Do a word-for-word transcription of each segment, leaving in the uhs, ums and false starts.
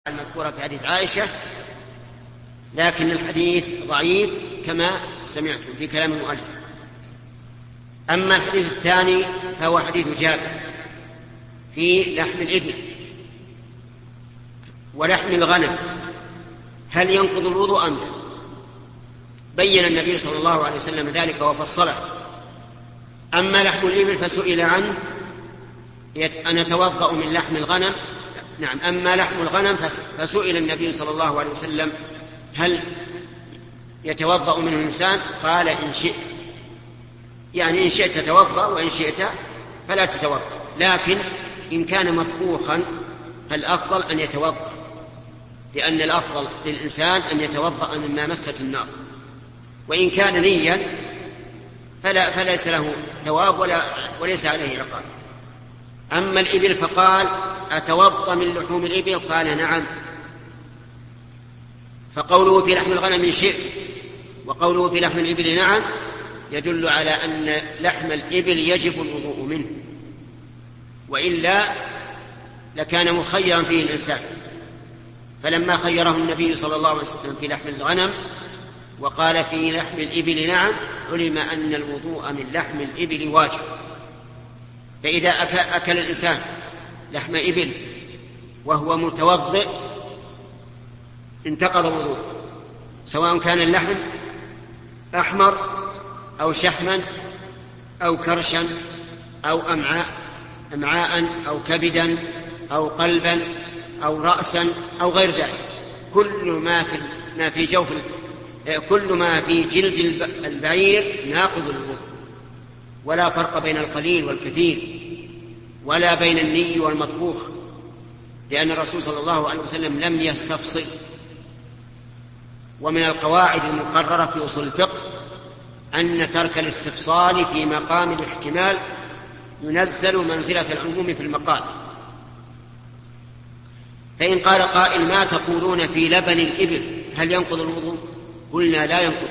المذكورة في حديث عائشة، لكن الحديث ضعيف كما سمعتم في كلام المؤلف. أما الحديث الثاني فهو حديث جابر في لحم الإبل ولحم الغنم، هل ينقض الوضوء أم لا؟ بين النبي صلى الله عليه وسلم ذلك وفصله. أما لحم الإبل فسئل عنه أن يتوضأ من لحم الغنم، نعم. أما لحم الغنم فسئل النبي صلى الله عليه وسلم هل يتوضأ منه الإنسان؟ قال إن شئت، يعني إن شئت تتوضأ وإن شئت فلا تتوضأ، لكن إن كان مطبوخا فالأفضل أن يتوضأ، لأن الأفضل للإنسان أن يتوضأ مما مست النار، وإن كان نيا فلا فليس له ثواب ولا وليس عليه عقاب. أما الإبل فقال أتوضأ من لحوم الإبل؟ قال نعم. فقوله في لحم الغنم إن شئت وقوله في لحم الإبل نعم يدل على أن لحم الإبل يجب الوضوء منه، وإلا لكان مخيرا فيه الإنسان. فلما خيره النبي صلى الله عليه وسلم في لحم الغنم وقال في لحم الإبل نعم، علم أن الوضوء من لحم الإبل واجب. فإذا أكل الإنسان لحم إبل وهو متوضئ انتقض وضوء، سواء كان اللحم أحمر أو شحما أو كرشا أو أمعاء أمعاء أو كبدا أو قلبا أو رأسا أو غير ذلك، كل ما في ما في جوف كل ما في جلد البعير ناقض الوضوء، ولا فرق بين القليل والكثير ولا بين الني والمطبوخ، لأن الرسول صلى الله عليه وسلم لم يستفصل. ومن القواعد المقررة في أصول الفقه أن ترك الاستفصال في مقام الاحتمال ينزل منزلة العموم في المقال. فإن قال قائل ما تقولون في لبن الإبل هل ينقض الوضوء؟ قلنا لا ينقض،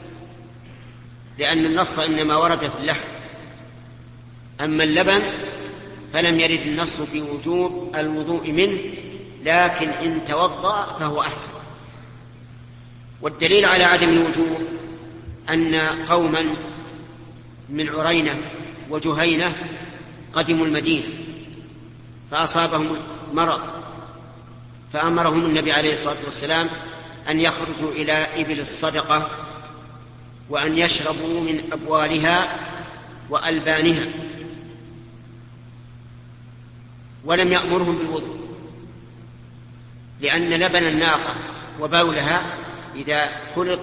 لأن النص إنما ورد في اللحم. أما اللبن فلم يرد النص في وجوب الوضوء منه، لكن إن توضأ فهو أحسن. والدليل على عدم الوجوب أن قوما من عرينة وجهينة قدموا المدينة فأصابهم مرض، فأمرهم النبي عليه الصلاة والسلام أن يخرجوا إلى إبل الصدقة وأن يشربوا من أبوالها وألبانها، ولم يأمرهم بالوضوء، لأن لبن الناقة وبولها إذا خلط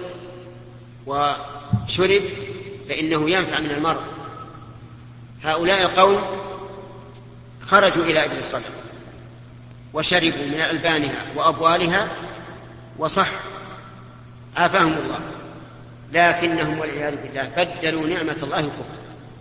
وشرب فإنه ينفع من المرض. هؤلاء القوم خرجوا إلى إبل الصدقة وشربوا من ألبانها وأبوالها وصح عافاهم الله، لكنهم والعياذ بالله بدلوا نعمة الله كفرا،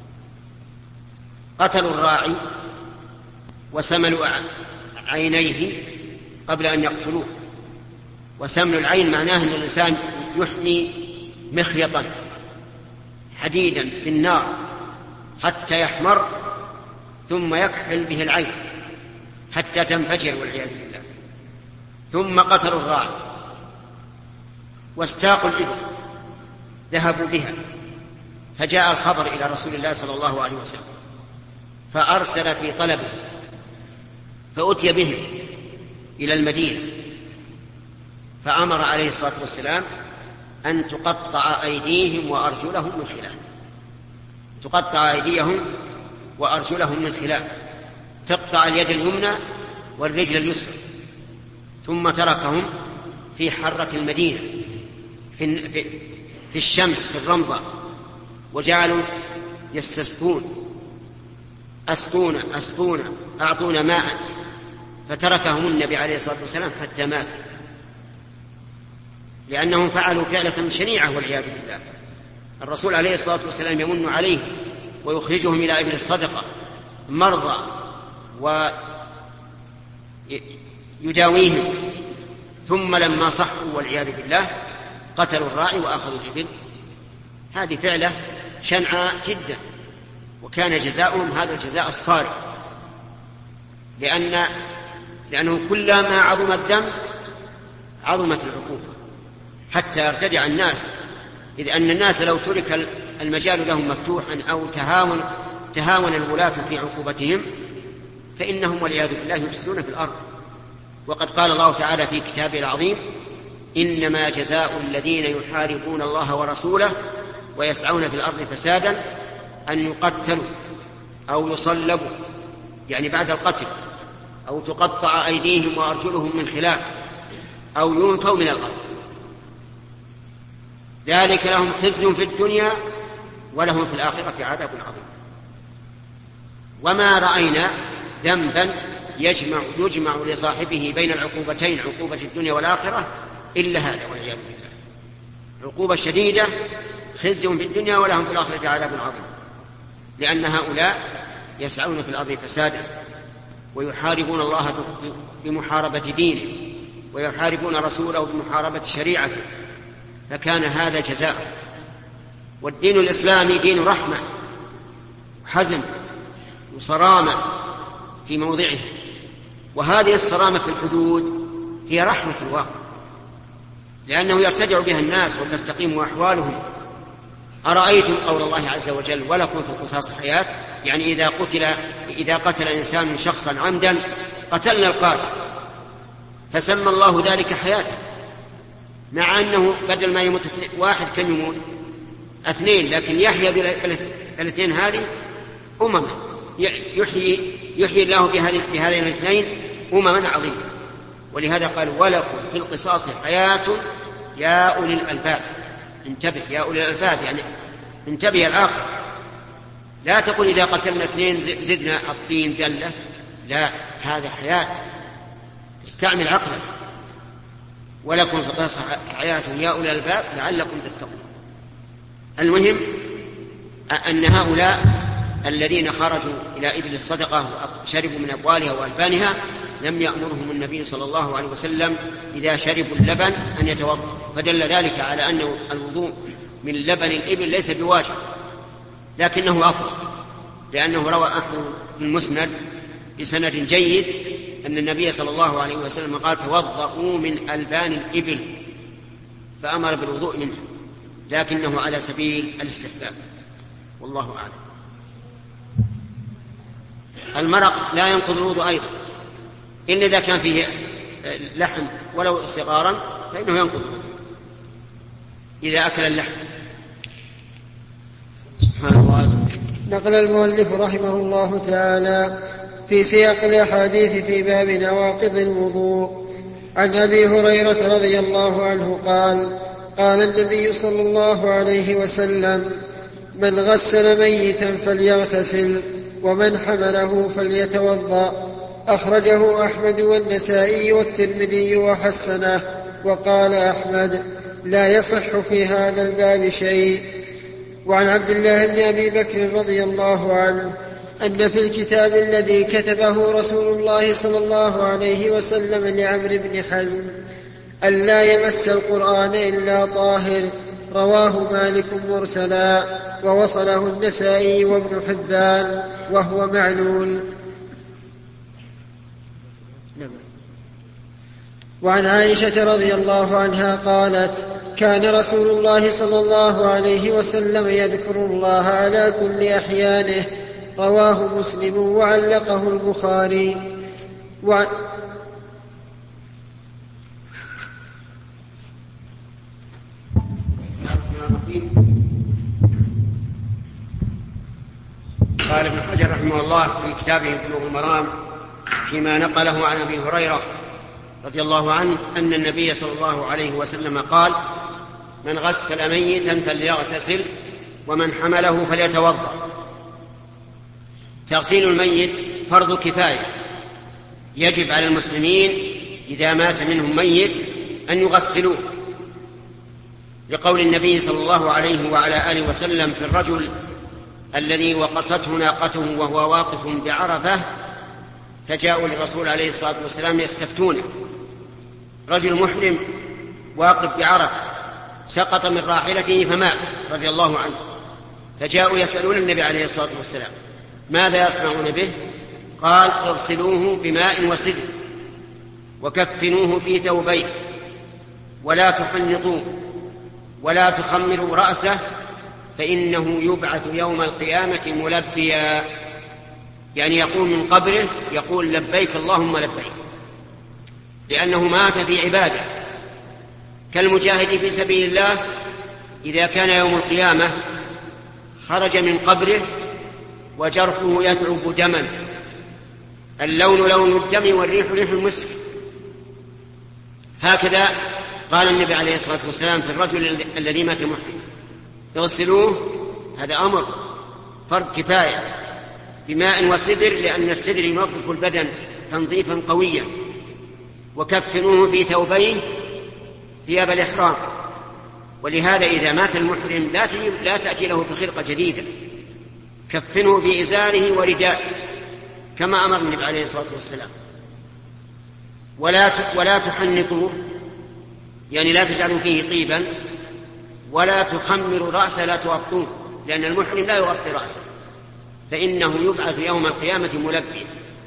قتلوا الراعي وسملوا عينيه قبل أن يقتلوه. وسمل العين معناه أن الإنسان يحمي مخيطا حديدا بالنار حتى يحمر ثم يكحل به العين حتى تنفجر والعياذ بالله، ثم قتلوا الراعي واستاقوا الإبل ذهبوا بها. فجاء الخبر إلى رسول الله صلى الله عليه وسلم فأرسل في طلبه، فأتي بهم إلى المدينة، فأمر عليه الصلاة والسلام أن تقطع أيديهم وأرجلهم من خلاف، تقطع أيديهم وأرجلهم من خلاف، تقطع اليد اليمنى والرجل اليسرى، ثم تركهم في حرة المدينة في, في, في الشمس في الرمضة، وجعلوا يستسقون أسقونا أسقونا أعطونا ماء، فتركهم النبي عليه الصلاة والسلام حتى مات، لأنهم فعلوا فعلة شنيعة والعياذ بالله. الرسول عليه الصلاة والسلام يمن عليه ويخرجهم إلى إبل الصدقة مرضى ويداويهم، ثم لما صحوا والعياذ بالله قتلوا الراعي وأخذوا الإبل. هذه فعلة شنعاء جدا، وكان جزاؤهم هذا الجزاء الصارم، لأن لأنه كلما عظم الذنب عظمت العقوبة حتى يرتدع الناس، إذ أن الناس لو ترك المجال لهم مفتوحا أو تهاون تهاون الولاة في عقوبتهم فإنهم والعياذ بالله يفسدون في الأرض. وقد قال الله تعالى في كتابه العظيم: إنما جزاء الذين يحاربون الله ورسوله ويسعون في الأرض فسادا أن يقتلوا أو يصلبوا، يعني بعد القتل، أو تقطع أيديهم وأرجلهم من خلاف، أو ينفوا من الأرض، ذلك لهم خزي في الدنيا ولهم في الآخرة عذاب عظيم. وما رأينا ذنبا يجمع, يجمع لصاحبه بين العقوبتين، عقوبة الدنيا والآخرة، إلا هذا والعياذ بالله. عقوبة شديدة، خزي في الدنيا ولهم في الآخرة عذاب عظيم، لأن هؤلاء يسعون في الأرض فسادا ويحاربون الله بمحاربة دينه ويحاربون رسوله بمحاربة شريعته، فكان هذا جزاء. والدين الإسلامي دين رحمة وحزم وصرامة في موضعه، وهذه الصرامة في الحدود هي رحمة الواقع، لأنه يرتدع بها الناس وتستقيم أحوالهم. أرأيتم قول الله عز وجل: ولكم في القصاص حياة، يعني إذا قتل إذا قتل إنسان شخصا عمدا قتلنا القاتل، فسمى الله ذلك حياته، مع أنه بدل ما يموت واحد كم يموت اثنين، لكن يحيى بالاثنين هذه أمما، يحيي, يحيي الله بهذين الاثنين أمما عظيمة. ولهذا قال: ولكم في القصاص حياة يا أولي الألباب. انتبه يا أولي الألباب، يعني انتبه العاقل، لا تقول إذا قتلنا اثنين زدنا الطين بلة، لا، هذا حياة، استعمل عقلك. ولكم في القصاص حياة يا أولي الألباب لعلكم تتقون. المهم أن هؤلاء الذين خرجوا إلى إبل الصدقة وشربوا من أبوالها وألبانها لم يأمرهم النبي صلى الله عليه وسلم إذا شربوا اللبن أن يتوضأ، فدل ذلك على أن الوضوء من لبن الإبل ليس بواجب، لكنه أفضل، لأنه روى أحمد في المسند بسند جيد أن النبي صلى الله عليه وسلم قال: توضؤوا من ألبان الإبل، فأمر بالوضوء منه، لكنه على سبيل الاستحباب، والله أعلم. المرق لا ينقض الوضوء أيضا، إلا إذا كان فيه لحم ولو صغارا فإنه ينقض الوضوء إذا أكل اللحم. سبحان الله. نقل المؤلف رحمه الله تعالى في سياق الأحاديث في باب نواقض الوضوء عن أبي هريرة رضي الله عنه قال: قال النبي صلى الله عليه وسلم: من غسل ميتا فليغتسل، ومن حمله فليتوضأ. أخرجه أحمد والنسائي والترمذي وحسنه. وقال أحمد: لا يصح في هذا الباب شيء. وعن عبد الله بن أبي بكر رضي الله عنه أن في الكتاب الذي كتبه رسول الله صلى الله عليه وسلم لعمرو بن حزم ألا يمس القرآن إلا طاهر. رواه مالك مرسلا، ووصله النسائي وابن حبان، وهو معلول. وعن عائشة رضي الله عنها قالت: كان رسول الله صلى الله عليه وسلم يذكر الله على كل أحيانه. رواه مسلم وعلقه البخاري. و... قال ابن حجر رحمه الله في كتابه بلوغ المرام فيما نقله عن أبي هريرة رضي الله عنه أن النبي صلى الله عليه وسلم قال: من غسل ميتا فليغتسل، ومن حمله فليتوضأ. تغسيل الميت فرض كفاية، يجب على المسلمين إذا مات منهم ميت أن يغسلوه، لقول النبي صلى الله عليه وعلى آله وسلم في الرجل الذي وقصته ناقته وهو واقف بعرفة، فجاءوا للرسول عليه الصلاة والسلام يستفتونه، رجل محرم واقف بعرفة سقط من راحلته فمات رضي الله عنه، فجاءوا يسألون النبي عليه الصلاة والسلام: ماذا يصنعون به؟ قال: اغسلوه بماء وسدر. وكفنوه في ثوبين ولا تحنطوه ولا تخمروا رأسه فإنه يبعث يوم القيامة ملبيا، يعني يقوم من قبره يقول لبيك اللهم لبيك، لأنه مات في عبادة. كالمجاهد في سبيل الله إذا كان يوم القيامة خرج من قبره وجرحه يثعب دما، اللون لون الدم والريح ريح المسك. هكذا قال النبي عليه الصلاة والسلام في الرجل الذي مات محرما: يغسلوه، هذا أمر فرض كفاية، بماء وسدر، لأن السدر ينظف البدن تنظيفا قويا. وكفنوه في ثوبيه ثياب الإحرام، ولهذا إذا مات المحرم لا, لا تأتي له بخلقة جديدة، كفنه في إزاره وردائه كما أمر النبي عليه الصلاة والسلام. ولا ولا تحنطوه، يعني لا تجعلوا فيه طيبا، ولا تخمروا رأسه، لا تغطوه، لأن المحرم لا يغطي رأسه، فإنه يبعث يوم القيامة ملبيا.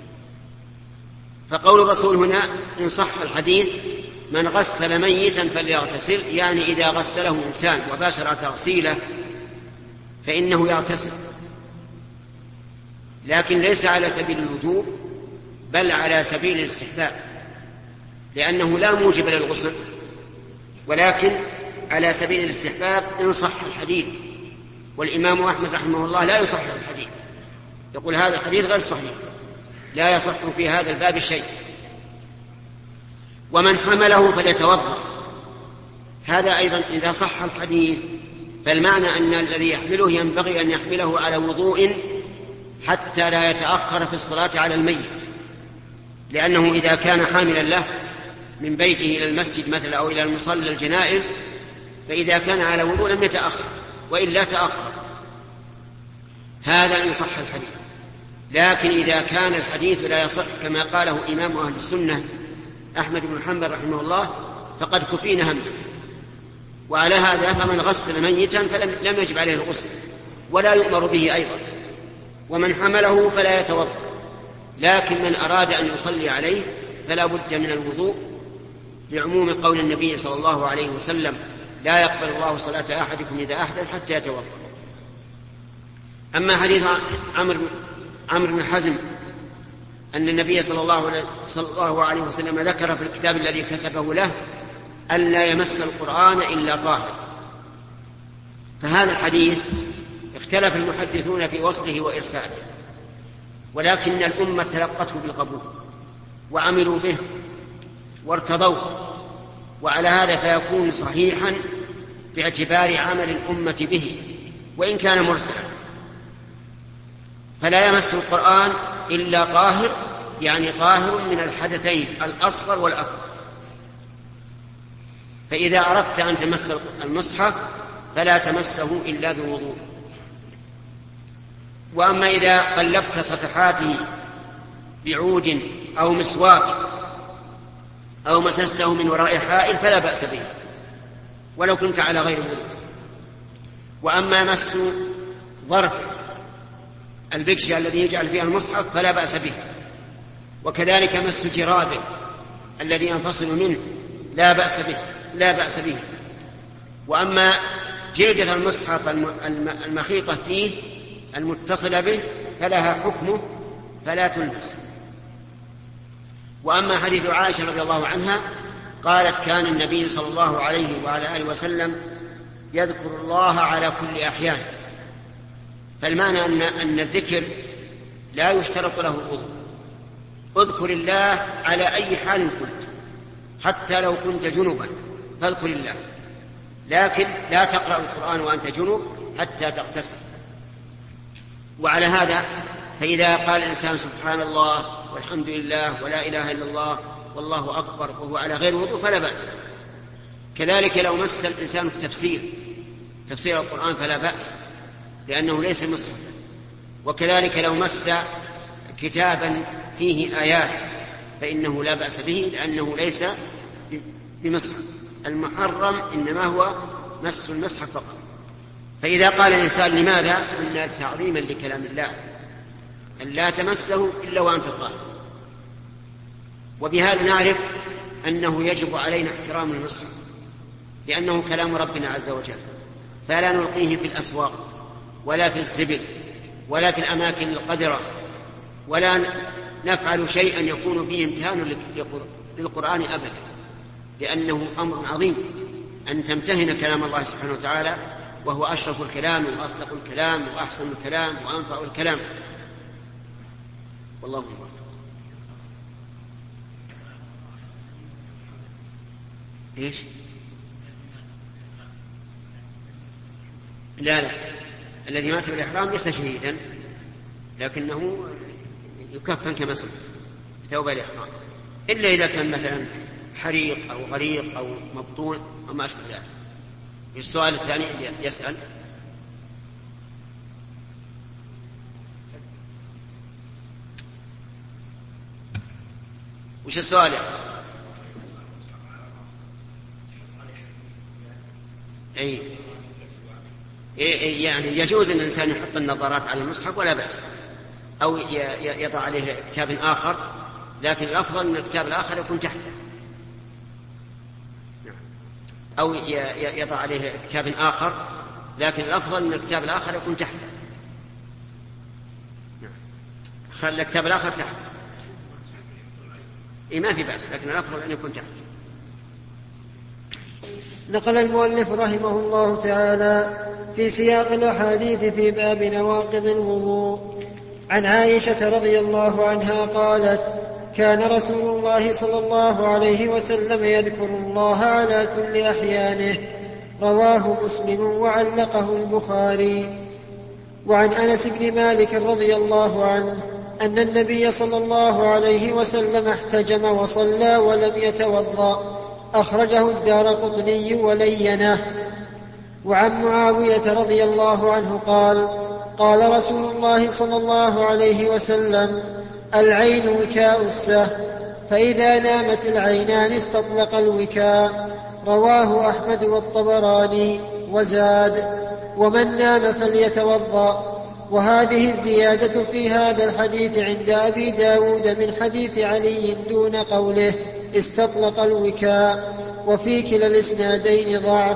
فقول الرسول هنا إن صح الحديث: من غسل ميتا فليغتسل، يعني إذا غسله إنسان وباشر تغسيله فإنه يغتسل، لكن ليس على سبيل الوجوب بل على سبيل الاستحباب، لأنه لا موجب للغسل، ولكن على سبيل الاستحباب إن صح الحديث. والإمام أحمد رحمه الله لا يصح الحديث، يقول هذا الحديث غير صحيح، لا يصح في هذا الباب شيء. ومن حمله فليتوضأ، هذا أيضا إذا صح الحديث فالمعنى أن الذي يحمله ينبغي أن يحمله على وضوء حتى لا يتأخر في الصلاة على الميت، لأنه إذا كان حاملا له من بيته إلى المسجد مثلا أو إلى المصلى الجنائز، فإذا كان على وضوء لم يتأخر، وإلا تأخر. هذا إن صح الحديث. لكن إذا كان الحديث لا يصح كما قاله إمام أهل السنة أحمد بن حنبل رحمه الله فقد كفينا همه. وعلى هذا فمن غسل ميتا فلم يجب عليه الغسل ولا يؤمر به أيضا. ومن حمله فلا يتوضأ، لكن من أراد أن يصلي عليه فلا بد من الوضوء، لعموم قول النبي صلى الله عليه وسلم: لا يقبل الله صلاة أحدكم إذا أحدث حتى يتوضأ. أما حديث عمرو بن حزم أن النبي صلى الله عليه وسلم ذكر في الكتاب الذي كتبه له ألا يمس القرآن إلا طاهر، فهذا الحديث اختلف المحدثون في وصله وإرساله، ولكن الأمة تلقته بالقبول وعملوا به وارتضوه، وعلى هذا فيكون صحيحا باعتبار عمل الأمة به وإن كان مرسلا. فلا يمس القرآن إلا طاهر، يعني طاهر من الحدثين الأصغر والأكبر. فإذا أردت أن تمس المصحف فلا تمسه إلا بوضوء. وأما إذا قلبت صفحاته بعود أو مسواك أو مسسته من وراء حائل فلا بأس به ولو كنت على غير وضوء. وأما مس ظرف البكشة الذي يجعل فيها المصحف فلا بأس به، وكذلك مس جرابه الذي ينفصل منه لا بأس به لا بأس به. وأما جلدة المصحف المخيطة فيه المتصلة به فلها حكمه فلا تلبس. وأما حديث عائشة رضي الله عنها قالت: كان النبي صلى الله عليه وعلى آله وسلم يذكر الله على كل أحيان. فالمعنى أن, أن الذكر لا يشترط له الوضوء، اذكر الله على أي حال كنت، حتى لو كنت جنبا فاذكر الله، لكن لا تقرأ القرآن وأنت جنب حتى تغتسل. وعلى هذا فإذا قال الإنسان سبحان الله والحمد لله ولا إله إلا الله والله أكبر وهو على غير وضوء فلا بأس. كذلك لو مس الإنسان التفسير تفسير القرآن فلا بأس لأنه ليس مصحف. وكذلك لو مس كتابا فيه آيات فإنه لا بأس به لأنه ليس بمصحف. المحرم إنما هو مس المصحف فقط. فإذا قال الإنسان لماذا؟ قلنا تعظيما لكلام الله أن لا تمسه إلا وأنت طاهر. وبهذا نعرف أنه يجب علينا احترام المصحف، لأنه كلام ربنا عز وجل، فلا نلقيه في الأسواق ولا في الزبل ولا في الأماكن القذرة، ولا نفعل شيئا يكون فيه امتهان للقرآن أبدا، لأنه أمر عظيم أن تمتهن كلام الله سبحانه وتعالى، وهو أشرف الكلام وأصدق الكلام وأحسن الكلام وأنفع الكلام. والله أكبر. إيش؟ لا لا، الذي مات بالإحرام ليس شهيدا، لكنه يكفن كما سبق بثوب الإحرام، إلا إذا كان مثلا حريق أو غريق أو مبطون أو ما أشبه ذلك. السؤال الثاني يسأل: وش السؤال يا حسن؟ أي يعني يجوز أن الإنسان يحط النظارات على المصحف ولا بأس، أو يضع عليه كتاب آخر، لكن الأفضل أن الكتاب الآخر يكون تحته، أو يضع عليه كتاب آخر، لكن الأفضل أن الكتاب الآخر يكون تحته. خلي الكتاب الآخر تحت، إيه ما في بأس، لكن الأفضل أن يكون تحت. نقل المؤلف رحمه الله تعالى في سياق الأحاديث في باب نواقض الوضوء عن عائشة رضي الله عنها قالت: كان رسول الله صلى الله عليه وسلم يذكر الله على كل أحيانه. رواه مسلم وعلقه البخاري. وعن أنس بن مالك رضي الله عنه أن النبي صلى الله عليه وسلم احتجم وصلى ولم يتوضأ، أخرجه الدارقطني ولينه. وعن معاوية رضي الله عنه قال: قال رسول الله صلى الله عليه وسلم: العين وكاء السهم، فإذا نامت العينان استطلق الوكاء. رواه أحمد والطبراني. وزاد: ومن نام فليتوضأ. وهذه الزيادة في هذا الحديث عند أبي داود من حديث علي دون قوله استطلق الوكاء، وفي كلا الإسنادين ضعف.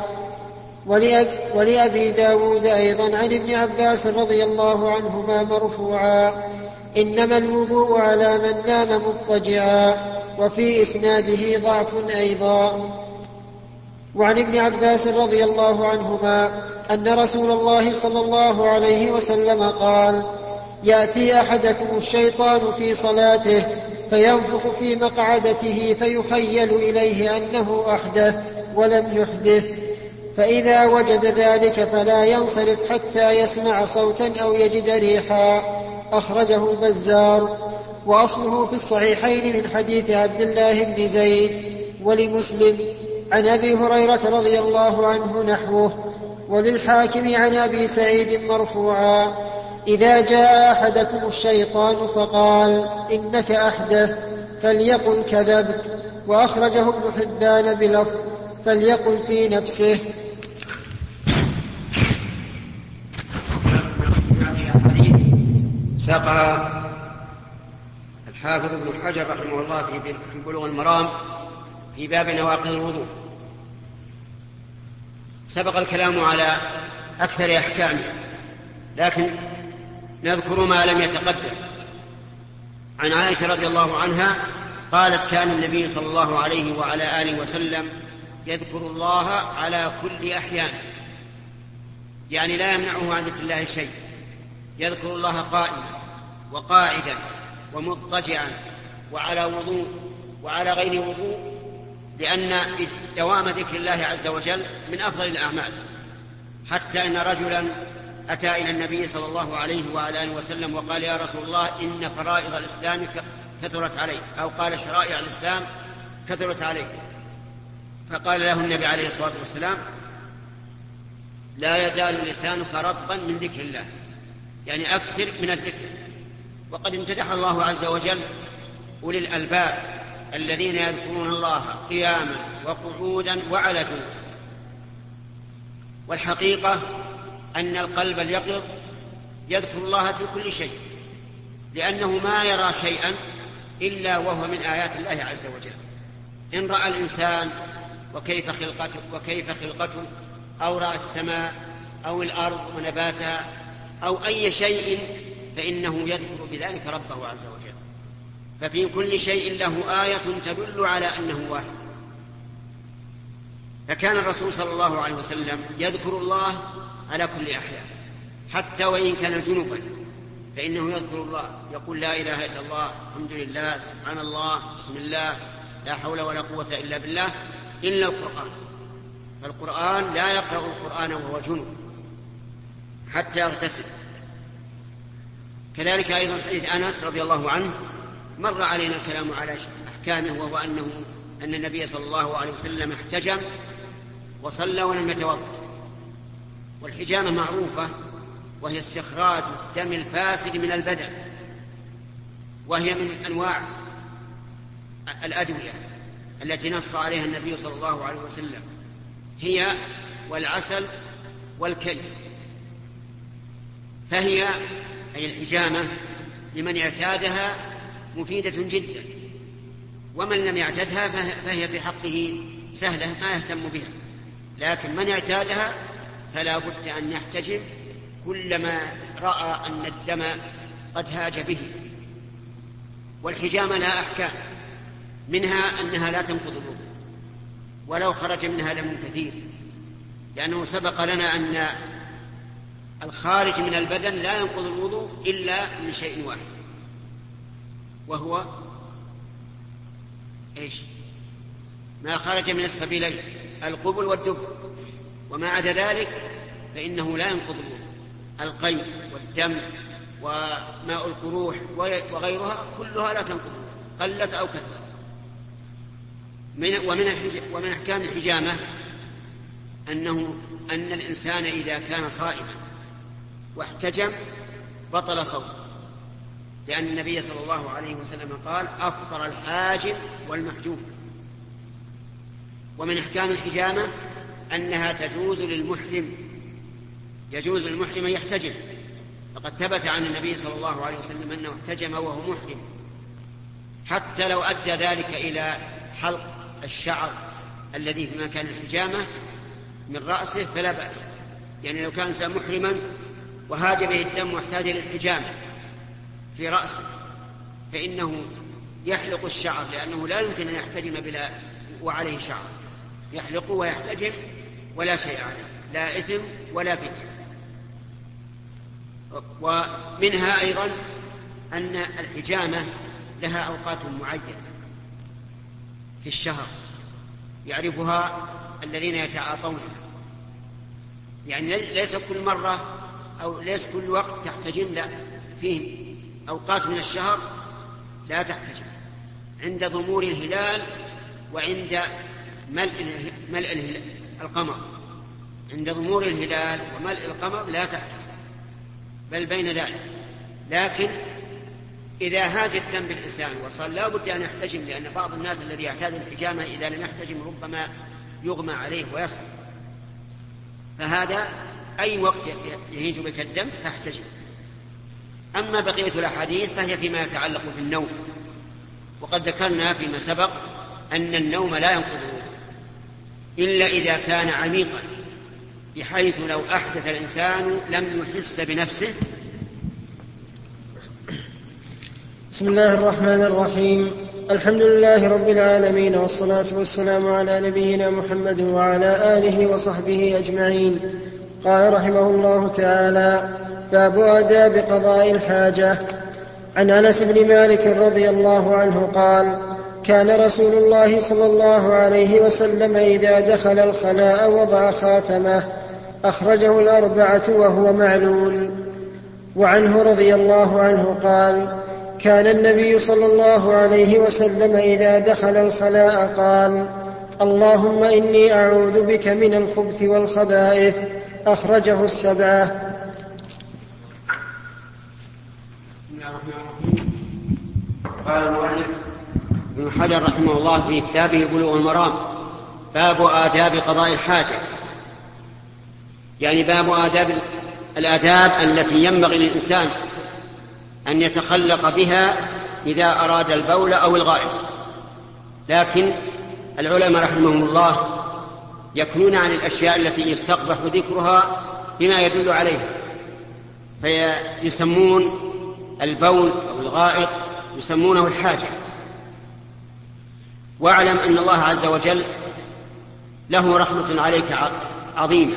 ولأبي داود أيضا عن ابن عباس رضي الله عنهما مرفوعا: إنما الوضوء على من نام مضطجعا، وفي إسناده ضعف أيضا. وعن ابن عباس رضي الله عنهما أن رسول الله صلى الله عليه وسلم قال: يأتي أحدكم الشيطان في صلاته فينفخ في مقعدته فيخيل إليه أنه أحدث ولم يحدث، فإذا وجد ذلك فلا ينصرف حتى يسمع صوتا أو يجد ريحا. أخرجه البزار. وأصله في الصحيحين من حديث عبد الله بن زيد. ولمسلم عن أبي هريرة رضي الله عنه نحوه. وللحاكم عن أبي سعيد مرفوعا: إذا جاء أحدكم الشيطان فقال إنك أحدث فليقل كذبت. وأخرجه ابن حبان بلفظ فليقل في نفسه. ساقها الحافظ ابن حجر رحمه الله في بلوغ المرام في باب نواقض الوضوء. سبق الكلام على أكثر أحكامه، لكن نذكر ما لم يتقدم. عن عائشة رضي الله عنها قالت: كان النبي صلى الله عليه وعلى آله وسلم يذكر الله على كل أحيان، يعني لا يمنعه عن ذكر الله شيء، يذكر الله قائما وقاعدا ومضطجعا وعلى وضوء وعلى غير وضوء، لأن دوام ذكر الله عز وجل من أفضل الأعمال. حتى إن رجلا أتى إلى النبي صلى الله عليه وعلى آله وسلم وقال: يا رسول الله إن فرائض الإسلام كثرت علي، أو قال شرائع الإسلام كثرت علي. فقال له النبي عليه الصلاة والسلام: لا يزال لسانك رطبا من ذكر الله، يعني أكثر من الذكر. وقد امتدح الله عز وجل أولي الألباب الذين يذكرون الله قياما وقعودا وعلى جنوب. والحقيقة أن القلب اليقظ يذكر الله في كل شيء، لأنه ما يرى شيئا إلا وهو من آيات الله عز وجل. إن رأى الإنسان وكيف خلقته, وكيف خلقته أو رأى السماء أو الأرض ونباتها أو أي شيء فإنه يذكر بذلك ربه عز وجل. ففي كل شيء له آية تدل على أنه واحد. فكان الرسول صلى الله عليه وسلم يذكر الله على كل أحيان، حتى وإن كان جنبا فإنه يذكر الله، يقول لا إله إلا الله، الحمد لله، سبحان الله، بسم الله، لا حول ولا قوة إلا بالله، إلا القرآن. فالقرآن لا يقرأ القرآن وهو جنب حتى يغتسل. كذلك أيضا حديث أنس رضي الله عنه مر علينا الكلام على أحكامه، وهو أنه أن النبي صلى الله عليه وسلم احتجم وصلى ولم يتوضأ. والحجامة معروفة، وهي استخراج الدم الفاسد من البدن، وهي من أنواع الأدوية التي نص عليها النبي صلى الله عليه وسلم، هي والعسل والكلي. فهي أي الحجامة لمن اعتادها مفيدة جدا، ومن لم يعتدها فهي بحقه سهلة ما يهتم بها. لكن من اعتادها فلا بد أن يحتجم كلما رأى أن الدم قد هاج به. والحجامة لها أحكام، منها أنها لا تنقض الوضوء ولو خرج منها دم كثير، لأنه سبق لنا أن الخارج من البدن لا ينقض الوضوء إلا من شيء واحد، وهو إيش؟ ما خرج من السبيلين، القبل والدبر، وما عدا ذلك فإنه لا ينقض الوضوء. القيء والدم وماء القروح وغيرها كلها لا تنقض قلت أو كثرت. ومن ومن أحكام الحجامة أنه أن الإنسان إذا كان صائما واحتجم بطل صومه، لأن النبي صلى الله عليه وسلم قال أفطر الحاجم والمحجوم. ومن أحكام الحجامة أنها تجوز للمحرم، يجوز للمحرم أن يحتجم، فقد ثبت عن النبي صلى الله عليه وسلم أنه احتجم وهو محرم، حتى لو أدى ذلك إلى حلق الشعر الذي في مكان الحجامة من رأسه فلا بأس. يعني لو كان إنسان محرما وهاج به الدم واحتاج للحجامة في رأسه فإنه يحلق الشعر، لأنه لا يمكن أن يحتجم بلا وعليه شعر، يحلق ويحتجم ولا شيء عليه، لا إثم ولا فدية. ومنها أيضا أن الحجامة لها أوقات معينة في الشهر يعرفها الذين يتعاطونها، يعني ليس كل مرة أو ليس كل وقت تحتجم، لا، فيه أوقات من الشهر لا تحتجم، عند ظهور الهلال وعند ملء, ملء القمر. عند ظهور الهلال وملء القمر لا تحتجم، بل بين ذلك. لكن إذا هاج الدم بالإنسان وصار لا بد أن يحتجم، لأن بعض الناس الذي يعتاد الحجامة إذا لم يحتجم ربما يغمى عليه ويسقط، فهذا أي وقت يهيج بك الدم فاحتجم. أما بقية الأحاديث فهي فيما يتعلق بالنوم، وقد ذكرنا فيما سبق أن النوم لا ينقض إلا إذا كان عميقا، بحيث لو أحدث الإنسان لم يحس بنفسه. بسم الله الرحمن الرحيم. الحمد لله رب العالمين، والصلاة والسلام على نبينا محمد وعلى آله وصحبه أجمعين. قال رحمه الله تعالى: باب آداب قضاء الحاجة. عن أنس بن مالك رضي الله عنه قال: كان رسول الله صلى الله عليه وسلم إذا دخل الخلاء وضع خاتمه، أخرجه الأربعة وهو معلول. وعنه رضي الله عنه قال: كان النبي صلى الله عليه وسلم إذا دخل الخلاء قال: اللهم إني أعوذ بك من الخبث والخبائث. أخرجه السبعة. قال المؤلف ابن حجر رحمه الله في كتابه بلوغ المرام: باب آداب قضاء الحاجة، يعني باب آداب الآداب التي ينبغي للإنسان أن يتخلق بها إذا أراد البول أو الغائط. لكن العلماء رحمهم الله يكنون عن الأشياء التي يستقبح ذكرها بما يدل عليها، فيسمون البول أو الغائط يسمونه الحاجة. واعلم أن الله عز وجل له رحمة عليك عظيمة،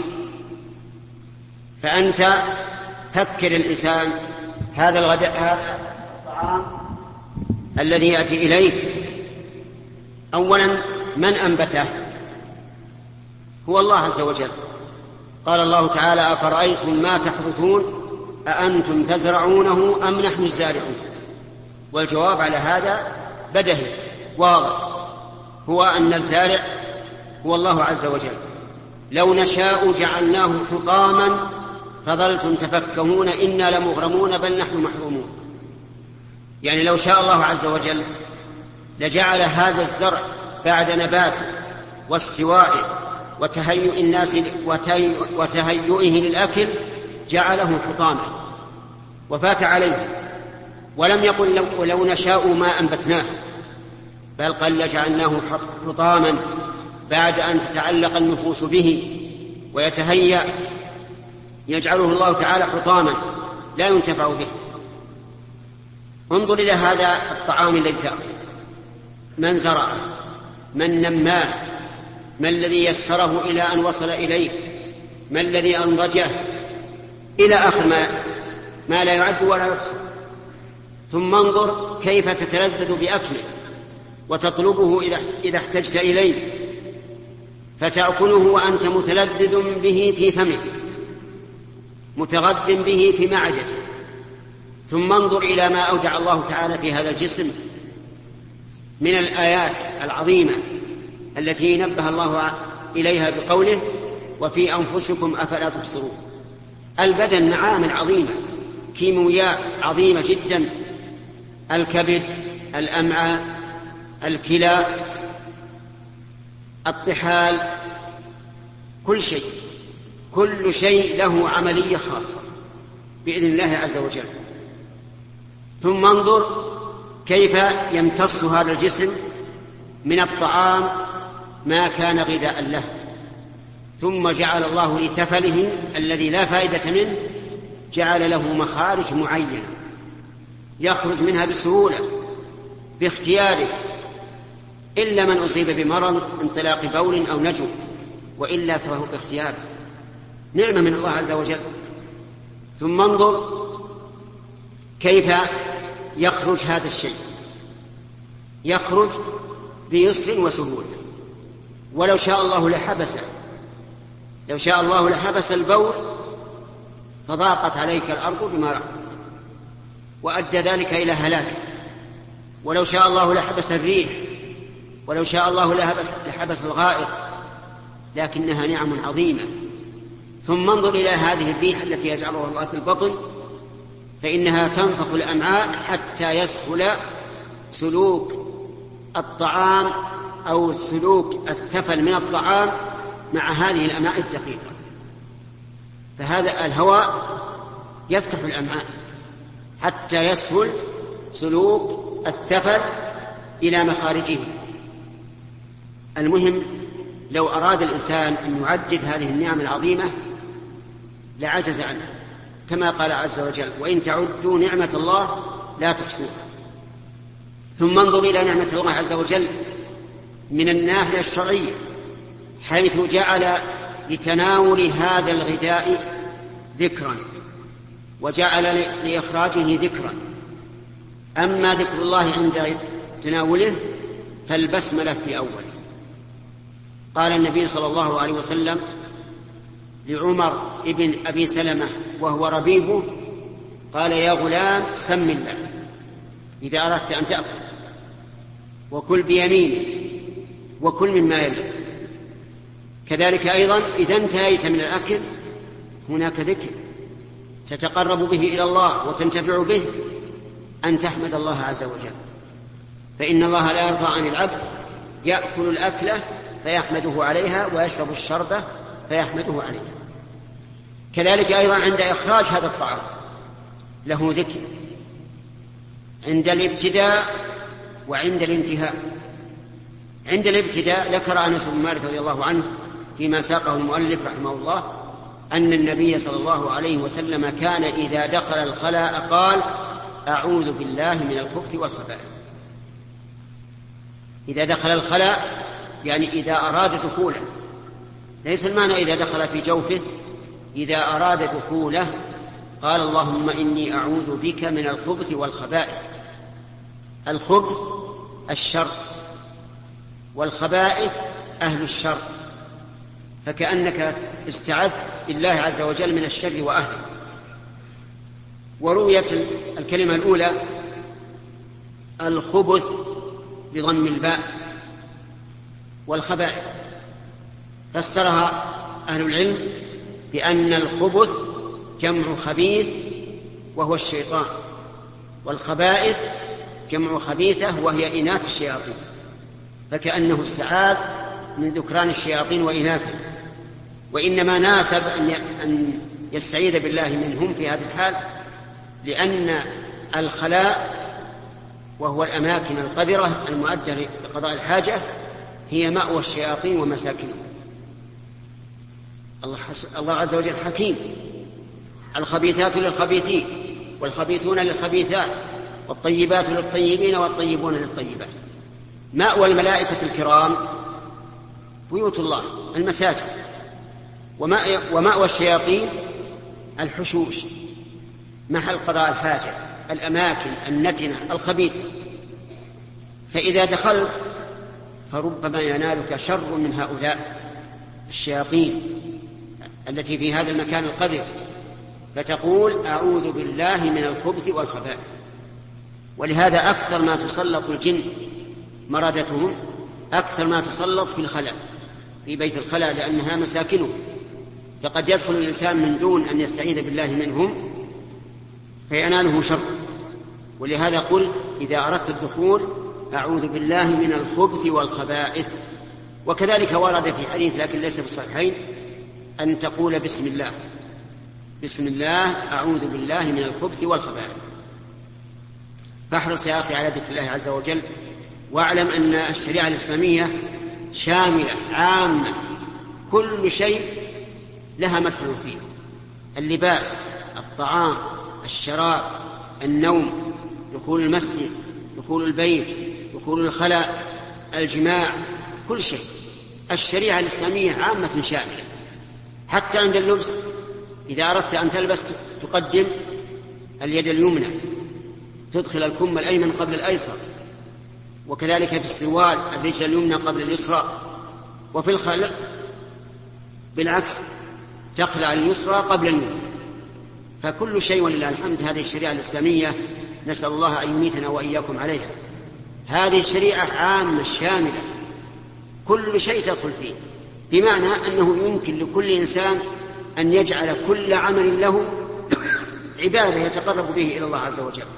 فأنت فكر الإنسان هذا الغداء هذا الطعام الذي يأتي إليك، أولا من أنبته؟ هو الله عز وجل. قال الله تعالى: أفرأيتم ما تحرثون أأنتم تزرعونه أم نحن الزارعون؟ والجواب على هذا بدهي واضح، هو أن الزارع هو الله عز وجل. لو نشاء جعلناه حطاما فظلتم تفكهون إنا لمغرمون بل نحن محرومون. يعني لو شاء الله عز وجل لجعل هذا الزرع بعد نباته واستوائه وتهيئ الناس وتهيئه للأكل جعله حطاما وفات عليه، ولم يقل لو, لو نشاء ما أنبتناه، بل قال لجعلناه حطاما بعد أن تتعلق النفوس به ويتهيأ، يجعله الله تعالى حطاما لا ينتفع به. انظر إلى هذا الطعام الذي تأكل، من زرعه، من نماه، ما الذي يسره إلى أن وصل إليه، ما الذي أنضجه، إلى آخر ما, ما لا يعد ولا يحصى. ثم انظر كيف تتلذذ بأكله وتطلبه إذا احتجت إليه، فتأكله وأنت متلذذ به في فمك متغذ به في معدتك. ثم انظر إلى ما أودع الله تعالى في هذا الجسم من الآيات العظيمة التي نبه الله إليها بقوله: وفي أنفسكم أفلا تبصرون. البدن معامل عظيمة، كيماويات عظيمة جدا، الكبد، الأمعاء، الكلى، الطحال، كل شيء كل شيء له عملية خاصة بإذن الله عز وجل. ثم انظر كيف يمتص هذا الجسم من الطعام ما كان غذاء له، ثم جعل الله لثفله الذي لا فائدة منه جعل له مخارج معينة يخرج منها بسهولة باختياره، إلا من أصيب بمرض انطلاق بول أو نجو، وإلا فهو باختياره، نعمة من الله عز وجل. ثم انظر كيف يخرج هذا الشيء، يخرج بيسر وسهولة، ولو شاء الله لحبسه، لو شاء الله لحبس البول فضاقت عليك الأرض بما رحمت وأدى ذلك إلى هلاك، ولو شاء الله لحبس الريح، ولو شاء الله لحبس, لحبس الغائط، لكنها نعم عظيمة. ثم انظر إلى هذه الريح التي يجعلها الله في البطن، فإنها تنفخ الأمعاء حتى يسهل سلوك الطعام أو سلوك الثفل من الطعام مع هذه الأمعاء الدقيقة. فهذا الهواء يفتح الأمعاء حتى يسهل سلوك الثفل إلى مخارجه. المهم لو أراد الإنسان أن يعدد هذه النعم العظيمة لعجز عنها، كما قال عز وجل: وإن تعدوا نعمة الله لا تحصوها. ثم انظر إلى نعمة الله عز وجل من الناحية الشرعية، حيث جعل لتناول هذا الغذاء ذكرا وجعل لإخراجه ذكرا. أما ذكر الله عند تناوله فالبسملة في أوله. قال النبي صلى الله عليه وسلم لعمر ابن أبي سلمة وهو ربيبه، قال: يا غلام سم الله إذا أردت أن تأكل، وكل بيمينك، وكل مما يليك. كذلك أيضا إذا انتهيت من الأكل هناك ذكر تتقرب به إلى الله وتنتفع به، أن تحمد الله عز وجل، فإن الله لا يرضى عن العبد يأكل الأكلة فيحمده عليها ويشرب الشربة فيحمده عليها. كذلك أيضا عند إخراج هذا الطعام له ذكر، عند الابتداء وعند الانتهاء. عند الابتداء ذكر أنس بن مالك رضي الله عنه فيما ساقه المؤلف رحمه الله أن النبي صلى الله عليه وسلم كان إذا دخل الخلاء قال أعوذ بالله من الخبث والخبائث. إذا دخل الخلاء يعني إذا أراد دخوله، ليس المعنى إذا دخل في جوفه، إذا أراد دخوله قال اللهم إني أعوذ بك من الخبث والخبائث. الخبث الشر، والخبائث أهل الشر، فكأنك استعذت بالله عز وجل من الشر وأهله. ورويت الكلمة الأولى الخبث بضم الباء، والخبائث فسرها أهل العلم بأن الخبث جمع خبيث وهو الشيطان، والخبائث جمع خبيثة وهي إناث الشياطين، فكأنه استعاذ من ذكران الشياطين وإناثهم. وإنما ناسب أن يستعيذ بالله منهم في هذا الحال، لأن الخلاء وهو الأماكن القذرة المؤدة لقضاء الحاجة هي مأوى الشياطين ومساكنهم. الله عز وجل حكيم، الخبيثات للخبيثين والخبيثون للخبيثات والطيبات للطيبين والطيبون للطيبات. مأوى الملائكة الكرام بيوت الله المساجد، ومأوى الشياطين الحشوش محل قضاء الحاجة، الأماكن النتنة الخبيثة. فإذا دخلت فربما ينالك شر من هؤلاء الشياطين التي في هذا المكان القذر، فتقول أعوذ بالله من الخبث والخبائث. ولهذا أكثر ما تسلط الجن مردتهم أكثر ما تسلط في الخلاء، في بيت الخلاء، لأنها مساكنه، فقد يدخل الإنسان من دون أن يستعيذ بالله منهم فيناله شر. ولهذا قل إذا أردت الدخول أعوذ بالله من الخبث والخبائث. وكذلك ورد في حديث لكن ليس في الصحيحين أن تقول بسم الله، بسم الله أعوذ بالله من الخبث والخبائث. فاحرص يا أخي على ذكر الله عز وجل، واعلم أن الشريعة الإسلامية شاملة عامة، كل شيء لها مدخل فيه: اللباس، الطعام، الشراب، النوم، دخول المسجد، دخول البيت، دخول الخلاء، الجماع، كل شيء. الشريعة الإسلامية عامة شاملة. حتى عند اللبس إذا أردت أن تلبس تقدم اليد اليمنى، تدخل الكم الأيمن قبل الأيسر، وكذلك في السروال الرجل اليمنى قبل اليسرى، وفي الخلع بالعكس تخلع اليسرى قبل اليمنى. فكل شيء ولله الحمد هذه الشريعة الإسلامية نسأل الله أن يميتنا وإياكم عليها. هذه الشريعة عامة شاملة، كل شيء تدخل فيه، بمعنى أنه يمكن لكل إنسان أن يجعل كل عمل له عبادة يتقرب به إلى الله عز وجل،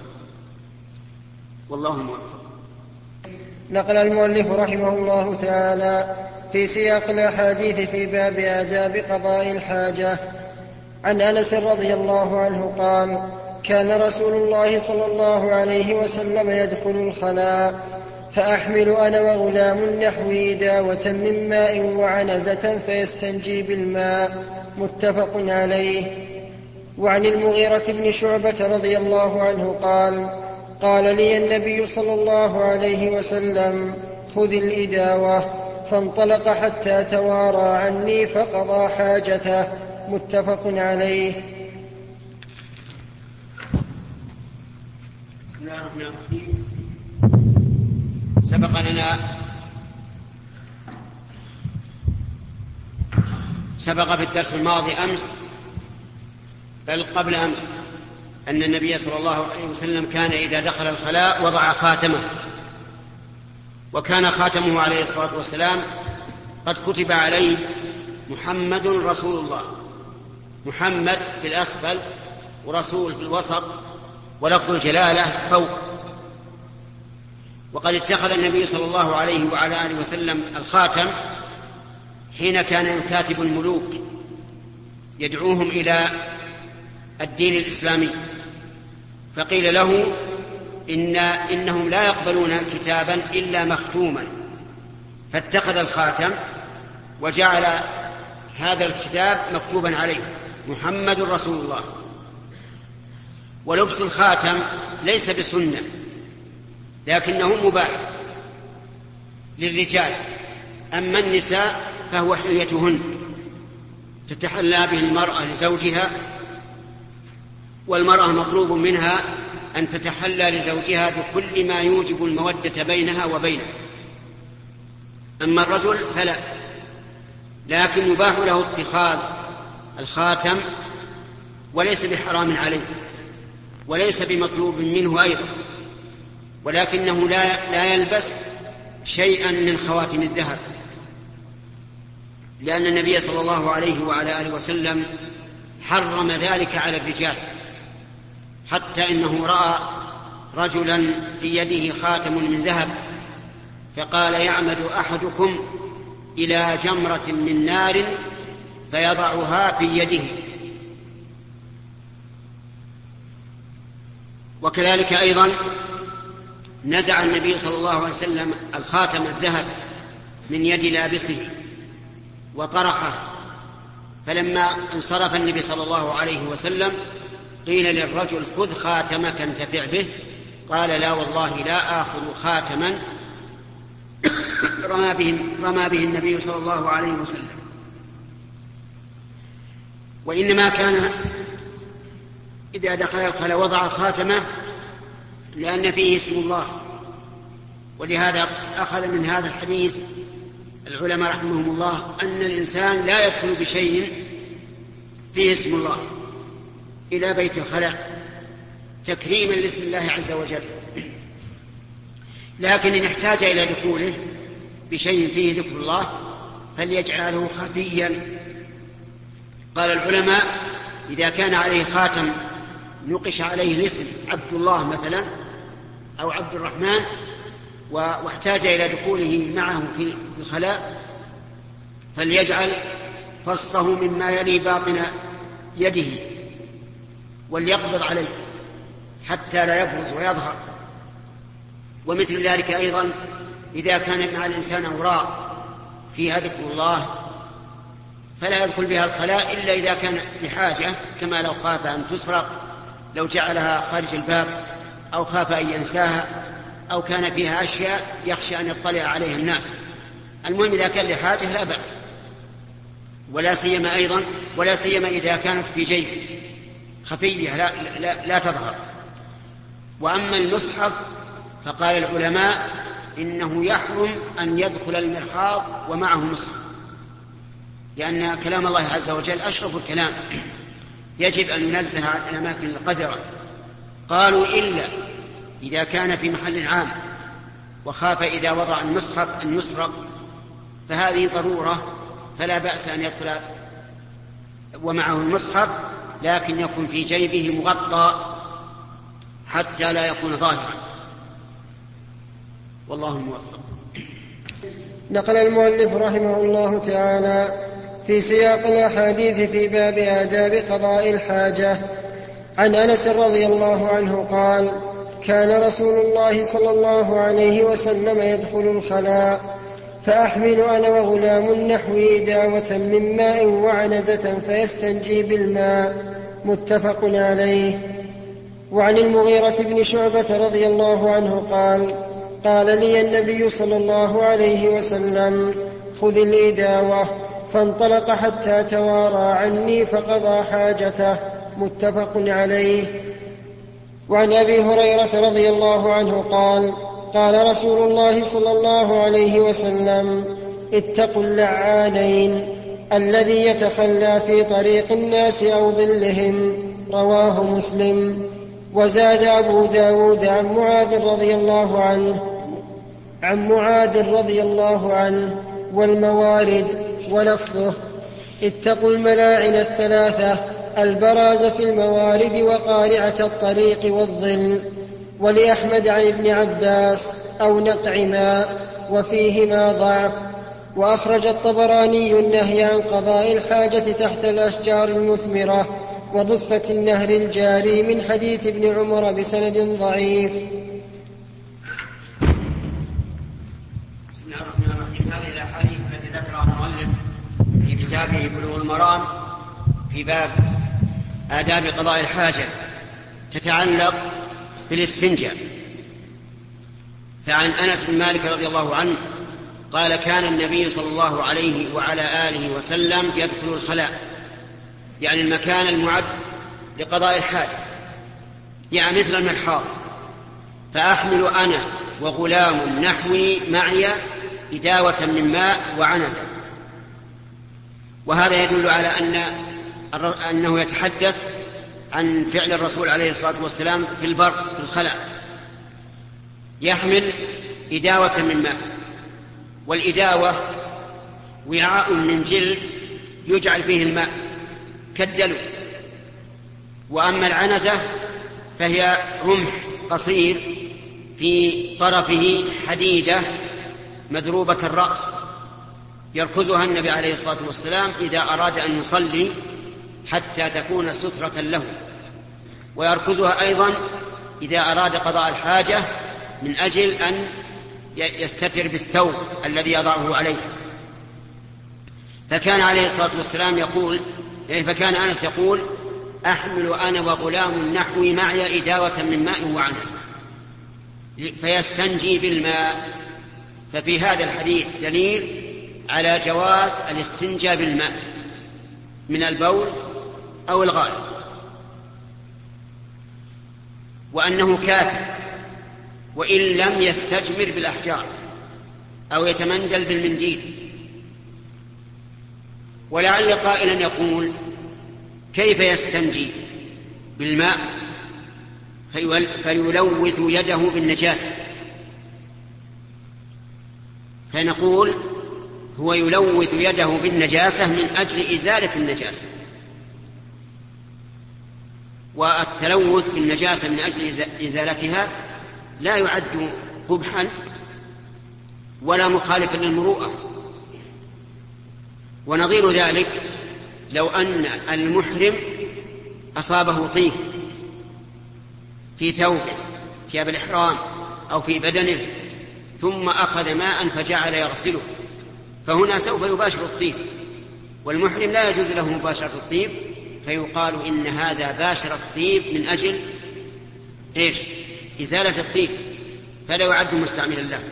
والله الموفق. نقل المؤلف رحمه الله تعالى في سياق الأحاديث في باب آداب قضاء الحاجة عن أنس رضي الله عنه قال: كان رسول الله صلى الله عليه وسلم يدخل الخلاء فأحمل أنا وغلام نحوي داوة من ماء وعنزة فيستنجي بالماء، متفق عليه. وعن المغيرة بن شعبة رضي الله عنه قال: قال لي النبي صلى الله عليه وسلم: خذ الإداوة، فانطلق حتى توارى عني فقضى حاجته، متفق عليه. بسم الله الرحمن الرحيم. سبق لنا سبق في الدرس الماضي أمس بل قبل أمس أن النبي صلى الله عليه وسلم كان إذا دخل الخلاء وضع خاتمه، وكان خاتمه عليه الصلاة والسلام قد كتب عليه محمد رسول الله، محمد في الأسفل ورسول في الوسط ولفظ الجلالة فوق. وقد اتخذ النبي صلى الله عليه وعلى آله وسلم الخاتم حين كان يكاتب الملوك يدعوهم إلى الدين الإسلامي، فقيل له: إن إنهم لا يقبلون كتابا إلا مختوما، فاتخذ الخاتم وجعل هذا الكتاب مكتوبا عليه محمد رسول الله. ولبس الخاتم ليس بسنة، لكنه مباح للرجال، أما النساء فهو حليتهن تتحلى به المرأة لزوجها، والمرأة مطلوب منها أن تتحلى لزوجها بكل ما يوجب المودة بينها وبينه. أما الرجل فلا، لكن يباح له اتخاذ الخاتم وليس بحرام عليه وليس بمطلوب منه أيضا، ولكنه لا, لا يلبس شيئا من خواتم الذهب، لأن النبي صلى الله عليه وعلى آله وسلم حرم ذلك على الرجال، حتى إنه رأى رجلا في يده خاتم من ذهب فقال: يعمد أحدكم إلى جمرة من نار فيضعها في يده. وكذلك أيضا نزع النبي صلى الله عليه وسلم الخاتم الذهب من يد لابسه وطرحه، فلما انصرف النبي صلى الله عليه وسلم قيل للرجل: خذ خاتمك انتفع به. قال: لا والله لا آخذ خاتما رمى به, رمى به النبي صلى الله عليه وسلم، وإنما كان إذا دخل الخلاء وضع خاتمه لأن فيه اسم الله. ولهذا أخذ من هذا الحديث العلماء رحمهم الله أن الإنسان لا يدخل بشيء فيه اسم الله إلى بيت الخلاء تكريما لاسم الله عز وجل، لكن إن احتاج إلى دخوله بشيء فيه ذكر الله فليجعله خفيا. قال العلماء: إذا كان عليه خاتم نقش عليه الاسم عبد الله مثلا أو عبد الرحمن واحتاج إلى دخوله معه في الخلاء فليجعل فصه مما يلي باطن يده وليقبض عليه حتى لا يبرز ويظهر. ومثل ذلك أيضا إذا كان مع الإنسان أوراق فيها ذكر الله فلا يدخل بها الخلاء إلا إذا كان بحاجة، كما لو خاف أن تسرق، لو جعلها خارج الباب، أو خاف أن ينساها، أو كان فيها أشياء يخشى أن يطلع عليها الناس. المهم إذا كان لحاجة لا بأس، ولا سيما أيضا ولا سيما إذا كانت في جيب خفية لا, لا, لا تظهر. وأما المصحف فقال العلماء إنه يحرم أن يدخل المرحاض ومعه مصحف، لأن كلام الله عز وجل أشرف الكلام يجب أن ينزه عن الأماكن القذرة. قالوا إلا إذا كان في محل عام وخاف إذا وضع المصحف أن يسرق، فهذه ضرورة فلا بأس أن يدخل ومعه المصحف، لكن يكون في جيبه مغطى حتى لا يكون ظاهرا، والله الموفق. نقل المؤلف رحمه الله تعالى في سياق الأحاديث في باب آداب قضاء الحاجة عن أنس رضي الله عنه قال: كان رسول الله صلى الله عليه وسلم يدخل الخلاء فأحمل أنا وغلام نحوي داوة من ماء وعنزة فيستنجي بالماء، متفق عليه. وعن المغيرة بن شعبة رضي الله عنه قال: قال لي النبي صلى الله عليه وسلم: خذ الإداوة، فانطلق حتى توارى عني فقضى حاجته، متفق عليه. وعن أبي هريرة رضي الله عنه قال: قال رسول الله صلى الله عليه وسلم: اتقوا اللعانين، الذي يتخلى في طريق الناس أو ظلهم، رواه مسلم. وزاد أبو داود عن معاذ رضي الله عنه عن معاذ رضي الله عنه والموارد، ولفظه: اتقوا الملاعن الثلاثة، البراز في الموارد وقارعة الطريق والظل. ولأحمد عن ابن عباس: أو نقع ماء، وفيهما ضعف. وأخرج الطبراني النهي عن قضاء الحاجة تحت الأشجار المثمرة وضفة النهر الجاري من حديث ابن عمر بسند ضعيف. كتابه بلوغ المرام في باب آداب قضاء الحاجة تتعلق بالاستنجاء. فعن أنس بن مالك رضي الله عنه قال كان النبي صلى الله عليه وعلى آله وسلم يدخل الخلاء، يعني المكان المعد لقضاء الحاجة، يعني مثل المرحاض، فأحمل أنا وغلام نحوي معي إداوة من ماء وعنزة. وهذا يدل على أن أنه يتحدث عن فعل الرسول عليه الصلاة والسلام في البر في الخلاء، يحمل إداوة من ماء، والإداوة وعاء من جلد يجعل فيه الماء كالدلو. وأما العنزة فهي رمح قصير في طرفه حديدة مذروبة الرأس، يركزها النبي عليه الصلاة والسلام إذا أراد أن يصلي حتى تكون سترة له، ويركزها أيضا إذا أراد قضاء الحاجة من أجل أن يستتر بالثوب الذي يضعه عليه. فكان عليه الصلاة والسلام يقول يعني فكان أنس يقول أحمل أنا وغلام نحوي معي إداوة من ماء وعنزة فيستنجي بالماء. ففي هذا الحديث دليل على جواز الاستنجاء بالماء من البول أو الغائط، وأنه كافٍ وإن لم يستجمر بالأحجار أو يتمندل بالمنديل. ولعل قائلا يقول كيف يستنجي بالماء فيلوث يده بالنجاسة؟ فنقول هو يلوث يده بالنجاسة من أجل إزالة النجاسة، والتلوث بالنجاسة من أجل إزالتها لا يعد قبحا ولا مخالفا للمروءة. ونظير ذلك لو أن المحرم أصابه طين في ثوبه ثياب الإحرام أو في بدنه ثم أخذ ماء فجعل يغسله، فهنا سوف يباشر الطيب، والمحرم لا يجوز له مباشرة الطيب، فيقال إن هذا باشر الطيب من أجل إيش؟ إزالة الطيب، فلا يعد مستعملا له.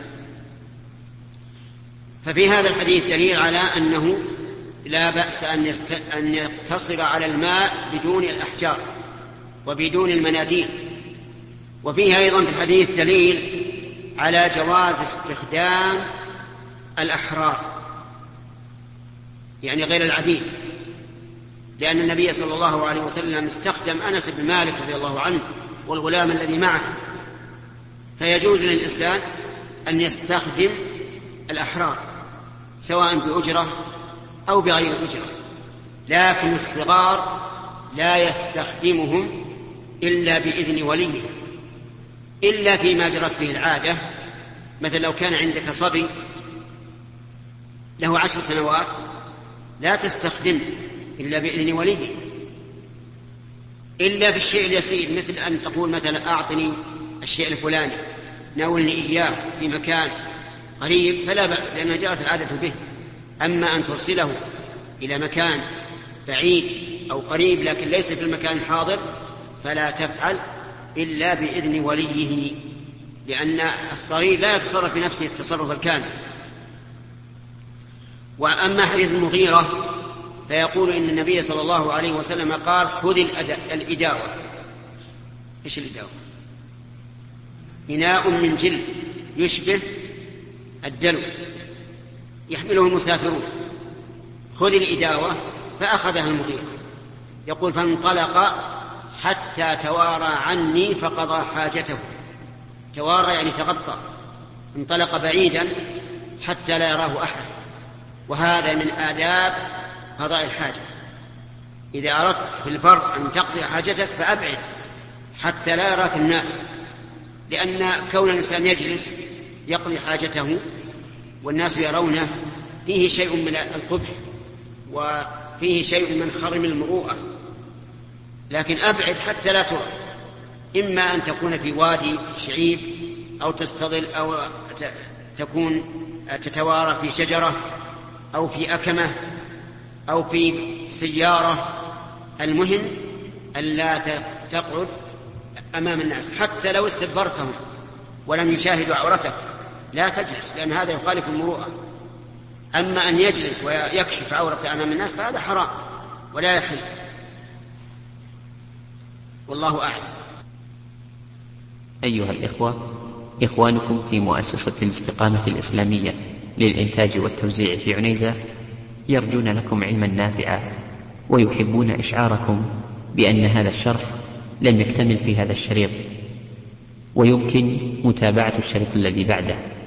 ففي هذا الحديث دليل على أنه لا بأس أن, يست... أن يقتصر على الماء بدون الأحجار وبدون المناديل. وفيه أيضا في الحديث دليل على جواز استخدام الأحرار يعني غير العبيد، لأن النبي صلى الله عليه وسلم استخدم أنس بن مالك رضي الله عنه والغلام الذي معه، فيجوز للإنسان أن يستخدم الأحرار سواء بأجرة أو بغير أجرة، لكن الصغار لا يستخدمهم إلا بإذن وليه، إلا فيما جرت به العادة. مثل لو كان عندك صبي له عشر سنوات لا تستخدمه إلا بإذن وليه، إلا بالشيء اليسير، مثل أن تقول مثلا أعطني الشيء الفلاني ناولني إياه في مكان قريب فلا بأس لأنها جرت العادة به. أما أن ترسله إلى مكان بعيد أو قريب لكن ليس في المكان الحاضر فلا تفعل إلا بإذن وليه، لأن الصغير لا يتصرف بنفسه التصرف الكامل. وأما حديث المغيرة فيقول إن النبي صلى الله عليه وسلم قال خذ الإداوة. إيش الإداوة؟ إناء من جلد يشبه الدلو يحمله المسافرون، خذ الإداوة. فأخذها المغيرة، يقول فانطلق حتى توارى عني فقضى حاجته. توارى يعني تغطى، انطلق بعيدا حتى لا يراه أحد. وهذا من آداب قضاء الحاجة، إذا أردت في البر أن تقضي حاجتك فأبعد حتى لا يراك الناس، لأن كون الإنسان يجلس يقضي حاجته والناس يرونه فيه شيء من القبح وفيه شيء من خرم المروءة. لكن أبعد حتى لا ترى، إما أن تكون في وادي شعيب أو تستظل أو تكون تتوارى في شجرة أو في أكمة أو في سيارة، المهم ألا تقعد أمام الناس حتى لو استدبرتهم ولم يشاهدوا عورتك، لا تجلس، لأن هذا يخالف المروءة. أما أن يجلس ويكشف عورته أمام الناس فهذا حرام ولا يحل، والله أعلم. أيها الإخوة، إخوانكم في مؤسسة الاستقامة الإسلامية للإنتاج والتوزيع في عنيزة يرجون لكم علما نافعا، ويحبون إشعاركم بأن هذا الشرح لم يكتمل في هذا الشريط، ويمكن متابعة الشريط الذي بعده.